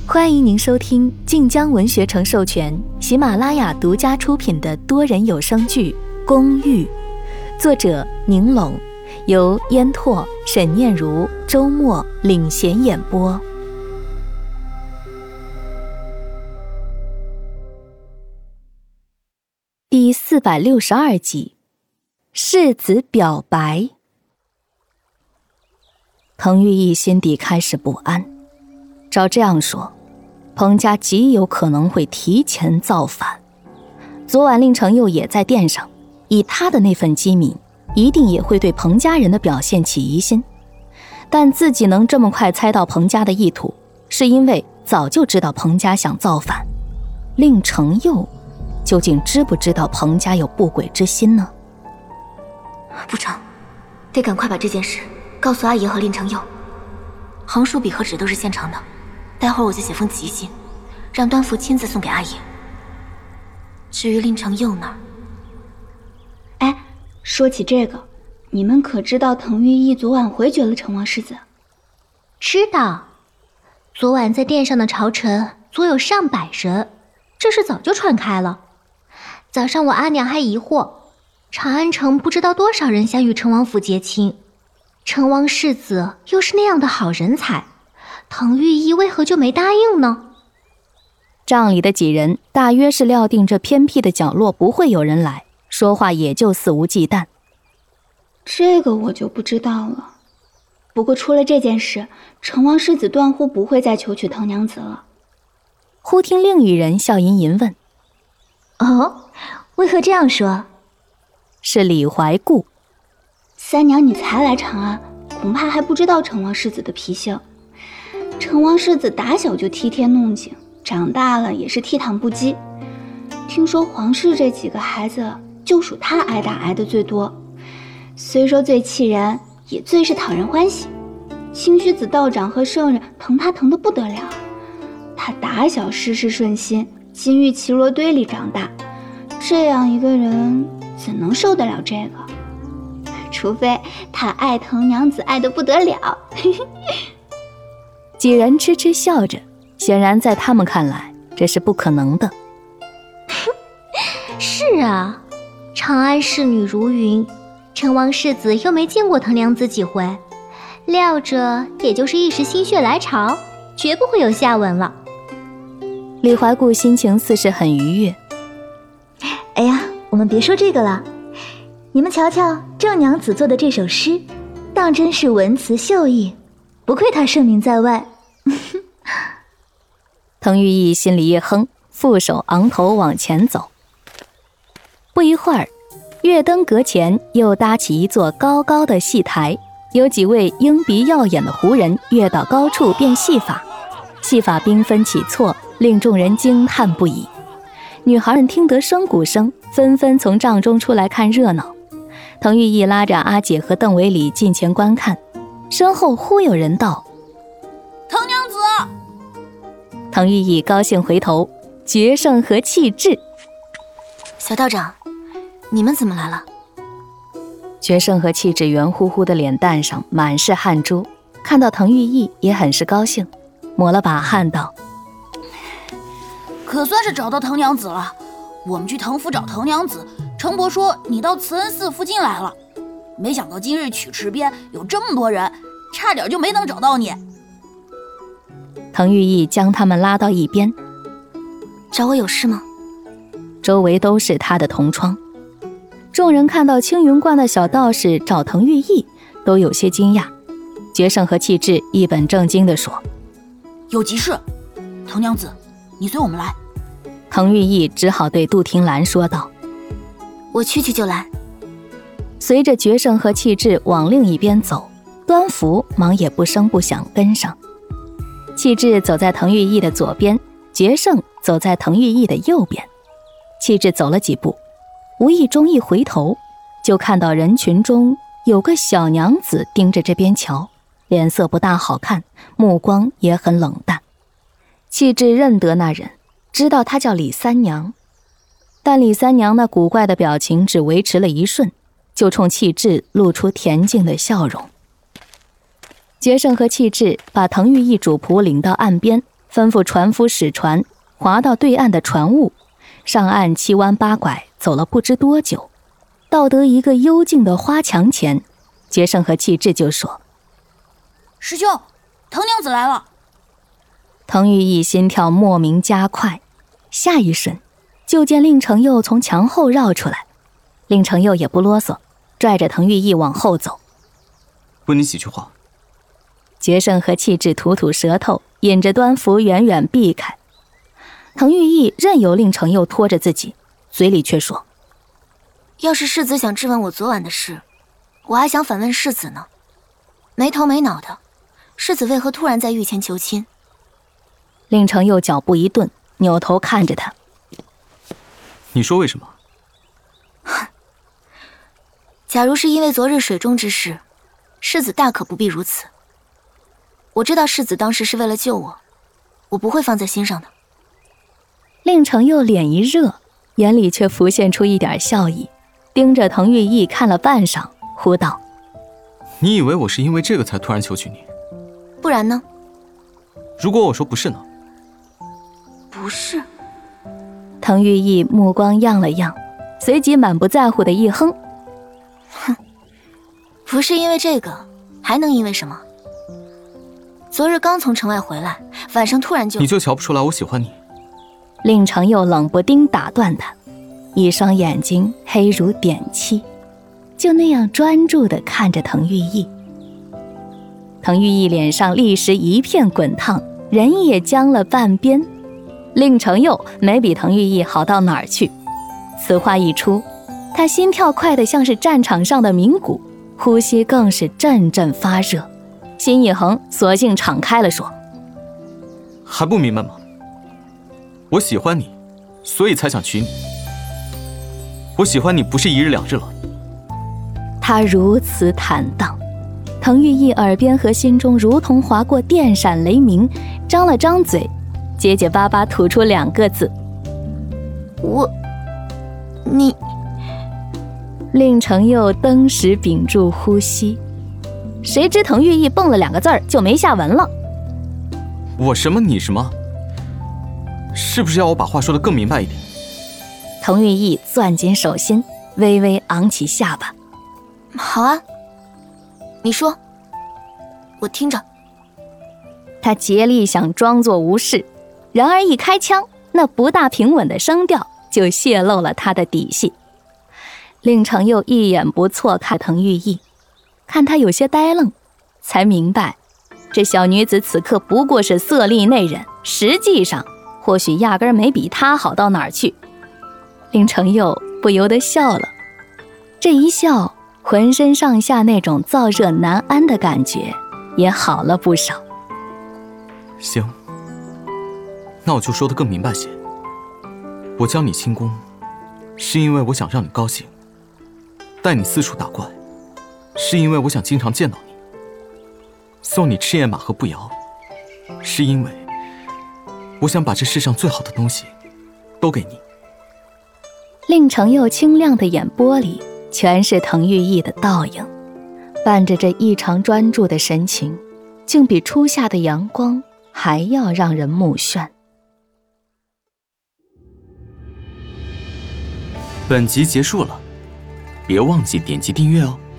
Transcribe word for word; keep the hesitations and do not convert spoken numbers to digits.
欢迎您收听晋江文学城授权、喜马拉雅独家出品的多人有声剧《公寓》，作者宁龙，由烟拓、沈念如、周末领衔演播。第四百六十二集，世子表白。滕玉义心底开始不安，照这样说，彭家极有可能会提前造反。昨晚令程佑也在殿上，以他的那份机敏，一定也会对彭家人的表现起疑心。但自己能这么快猜到彭家的意图，是因为早就知道彭家想造反。令程佑究竟知不知道彭家有不轨之心呢？ 不成，得赶快把这件事告诉阿爷和令程佑。横竖笔和纸都是现成的，待会儿我就写封急信，让端福亲自送给阿爷。至于令程佑那儿， 哎，说起这个，你们可知道滕玉义昨晚回绝了成王世子？ 知道，昨晚在殿上的朝臣足有上百人，这事早就传开了。早上我阿娘还疑惑，长安城不知道多少人想与成王府结亲，成王世子又是那样的好人才，滕玉义为何就没答应呢？ 帐里的几人大约是料定这偏僻的角落不会有人来，说话也就肆无忌惮。 这个我就不知道了。不过出了这件事，成王世子断乎不会再求娶滕娘子了。 忽听另一人笑吟吟问： 哦，为何这样说？ 是李怀固。 三娘你才来长安，恐怕还不知道成王世子的脾性。成王世子打小就踢天弄井，长大了也是倜傥不羁。听说皇室这几个孩子就属他挨打挨得最多，虽说最气人，也最是讨人欢喜。清虚子道长和圣人疼他疼得不得了。他打小事事顺心，金玉其罗堆里长大，这样一个人怎能受得了这个？除非他爱滕娘子爱得不得了。 几人痴痴笑着，显然在他们看来这是不可能的。 是啊，长安仕女如云，成王世子又没见过滕娘子几回，料着也就是一时心血来潮，绝不会有下文了。 李怀固心情似是很愉悦。 哎呀，我们别说这个了，你们瞧瞧郑娘子做的这首诗，当真是文辞秀逸，不愧她盛名在外。 滕玉义心里一哼，负手昂头往前走。不一会儿，月灯阁前又搭起一座高高的戏台，有几位鹰鼻耀眼的胡人跃到高处变戏法，戏法缤纷起错，令众人惊叹不已。女孩们听得笙鼓声，纷纷从帐中出来看热闹。滕玉义拉着阿姐和邓维礼近前观看，身后忽有人道： 滕娘子。 滕玉义高兴回头，决胜和气质。 小道长，你们怎么来了？ 决胜和气质圆乎乎的脸蛋上满是汗珠，看到滕玉义也很是高兴，抹了把汗道： 可算是找到滕娘子了。我们去滕府找滕娘子，程伯说你到慈恩寺附近来了，没想到今日曲池边有这么多人，差点就没能找到你。 滕玉义将他们拉到一边： 找我有事吗？ 周围都是他的同窗。众人看到青云观的小道士找滕玉义，都有些惊讶。决胜和气质一本正经地说： 有急事，滕娘子你随我们来。 滕玉义只好对杜婷兰说道： 我去去就来。 随着决胜和气质往另一边走，端福忙也不声不响跟上。气质走在滕玉义的左边，决胜走在滕玉义的右边。气质走了几步，无意中一回头，就看到人群中有个小娘子盯着这边瞧，脸色不大好看，目光也很冷淡。气质认得那人，知道她叫李三娘，但李三娘那古怪的表情只维持了一瞬，就冲气质露出恬静的笑容。决胜和气质把滕玉义主仆领到岸边， 吩咐船夫使船划到对岸的船坞，上岸七弯八拐走了不知多久，到得一个幽静的花墙前，决胜和气质就说：“ 师兄，藤娘子来了。” 滕玉义心跳莫名加快，下一瞬就见令程佑从墙后绕出来。令程佑也不啰嗦，拽着滕玉义往后走。 问你几句话。 决胜和气质吐吐舌头，引着端服远远避开。滕玉义任由令程佑拖着自己，嘴里却说：“ 要是世子想质问我昨晚的事，我还想反问世子呢。没头没脑的，世子为何突然在御前求亲？” 令程佑脚步一顿，扭头看着他：“ 你说为什么？” 假如是因为昨日水中之事，世子大可不必如此。我知道世子当时是为了救我，我不会放在心上的。 令程佑脸一热，眼里却浮现出一点笑意，盯着滕玉义看了半晌，呼道：“ 你以为我是因为这个才突然求娶你？ 不然呢？ 如果我说不是呢？” 不是。 滕玉义目光漾了漾，随即满不在乎的一哼：“ 哼，不是因为这个，还能因为什么？昨日刚从城外回来，晚上突然就…… 你就瞧不出来我喜欢你？” 令程佑冷不丁打断他，一双眼睛黑如点漆，就那样专注地看着滕玉义。滕玉义脸上立时一片滚烫，人也僵了半边。令程佑没比滕玉义好到哪儿去，此话一出，他心跳快得像是战场上的鸣鼓，呼吸更是阵阵发热，心一横，索性敞开了说：“ 还不明白吗？我喜欢你，所以才想娶你。我喜欢你不是一日两日了。” 他如此坦荡，滕玉义耳边和心中如同划过电闪雷鸣，张了张嘴，结结巴巴吐出两个字：“ 我……你……” 令程佑登时屏住呼吸，谁知滕玉义蹦了两个字儿就没下文了。 “我什么你什么？是不是要我把话说得更明白一点？” 滕玉义攥紧手心，微微昂起下巴：“ 好啊，你说，我听着。” 他竭力想装作无事，然而一开腔，那不大平稳的声调就泄露了他的底细。令程佑一眼不错看滕玉义，看他有些呆愣，才明白这小女子此刻不过是色厉内荏，实际上或许压根没比他好到哪儿去。令程佑不由得笑了，这一笑，浑身上下那种燥热难安的感觉也好了不少。 行，那我就说得更明白些。我教你轻功，是因为我想让你高兴；带你四处打怪，是因为我想经常见到你；送你赤焰马和步摇，是因为我想把这世上最好的东西都给你。 令程佑清亮的眼波里全是滕玉义的倒影，伴着这异常专注的神情，竟比初夏的阳光还要让人目眩。 本集结束了，别忘记点击订阅哦。